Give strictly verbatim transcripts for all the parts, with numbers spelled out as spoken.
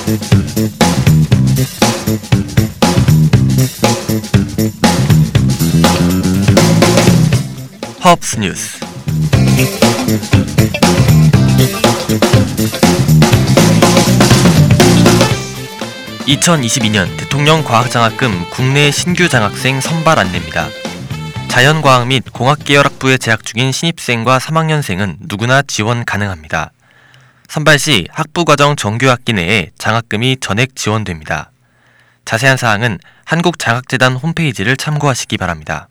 허브스 뉴스. 이천이십이 년 대통령 과학장학금 국내 신규 장학생 선발 안내입니다. 자연과학 및 공학계열학부에 재학 중인 신입생과 삼 학년생은 누구나 지원 가능합니다. 선발 시 학부과정 정규학기 내에 장학금이 전액 지원됩니다. 자세한 사항은 한국장학재단 홈페이지를 참고하시기 바랍니다.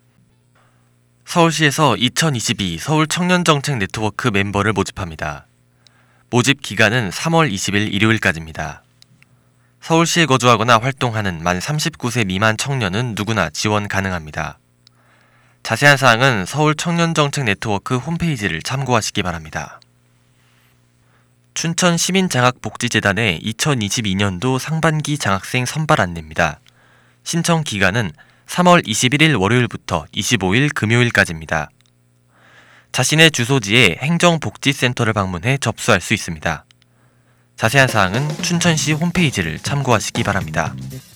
서울시에서 이천이십이 서울 청년정책 네트워크 멤버를 모집합니다. 모집 기간은 삼월 이십일 일요일까지입니다. 서울시에 거주하거나 활동하는 만 삼십구 세 미만 청년은 누구나 지원 가능합니다. 자세한 사항은 서울 청년정책 네트워크 홈페이지를 참고하시기 바랍니다. 춘천 시민장학복지재단의 이천이십이 년도 상반기 장학생 선발 안내입니다. 신청 기간은 삼월 이십일 일 월요일부터 이십오 일 금요일까지입니다. 자신의 주소지에 행정복지센터를 방문해 접수할 수 있습니다. 자세한 사항은 춘천시 홈페이지를 참고하시기 바랍니다.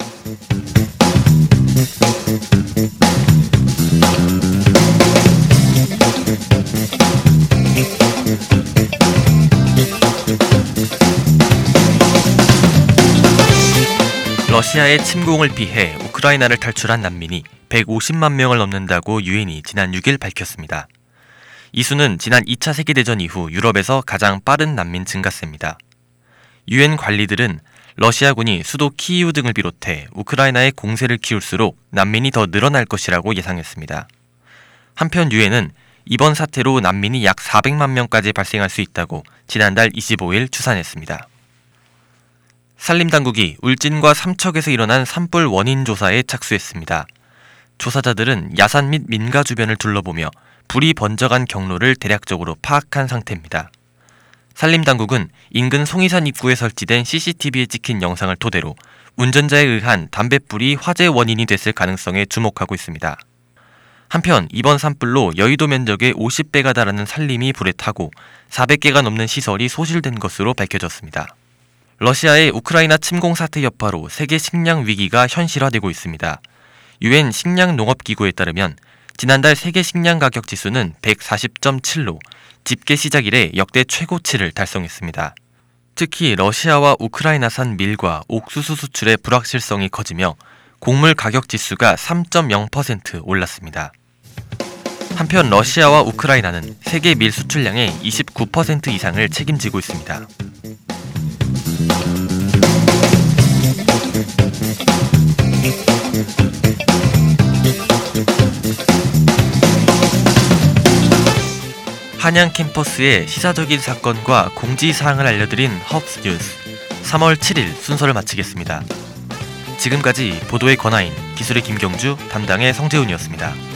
러시아의 침공을 피해 우크라이나를 탈출한 난민이 백오십만 명을 넘는다고 유엔이 지난 육 일 밝혔습니다. 이 수는 지난 이 차 세계대전 이후 유럽에서 가장 빠른 난민 증가세입니다. 유엔 관리들은 러시아군이 수도 키이우 등을 비롯해 우크라이나의 공세를 키울수록 난민이 더 늘어날 것이라고 예상했습니다. 한편 유엔은 이번 사태로 난민이 약 사백만 명까지 발생할 수 있다고 지난달 이십오 일 추산했습니다. 산림당국이 울진과 삼척에서 일어난 산불 원인 조사에 착수했습니다. 조사자들은 야산 및 민가 주변을 둘러보며 불이 번져간 경로를 대략적으로 파악한 상태입니다. 산림당국은 인근 송이산 입구에 설치된 씨씨티비에 찍힌 영상을 토대로 운전자에 의한 담뱃불이 화재 원인이 됐을 가능성에 주목하고 있습니다. 한편 이번 산불로 여의도 면적의 오십 배가 달하는 산림이 불에 타고 사백 개가 넘는 시설이 소실된 것으로 밝혀졌습니다. 러시아의 우크라이나 침공 사태 여파로 세계 식량 위기가 현실화되고 있습니다. 유엔 식량농업기구에 따르면 지난달 세계 식량 가격 지수는 백사십 점 칠로 집계 시작 이래 역대 최고치를 달성했습니다. 특히 러시아와 우크라이나산 밀과 옥수수 수출의 불확실성이 커지며 곡물 가격 지수가 삼 점 영 퍼센트 올랐습니다. 한편 러시아와 우크라이나는 세계 밀 수출량의 이십구 퍼센트 이상을 책임지고 있습니다. 한양 캠퍼스의 시사적인 사건과 공지사항을 알려드린 허브스 뉴스 삼월 칠일 순서를 마치겠습니다. 지금까지 보도의 권하인, 기술의 김경주, 담당의 성재훈이었습니다.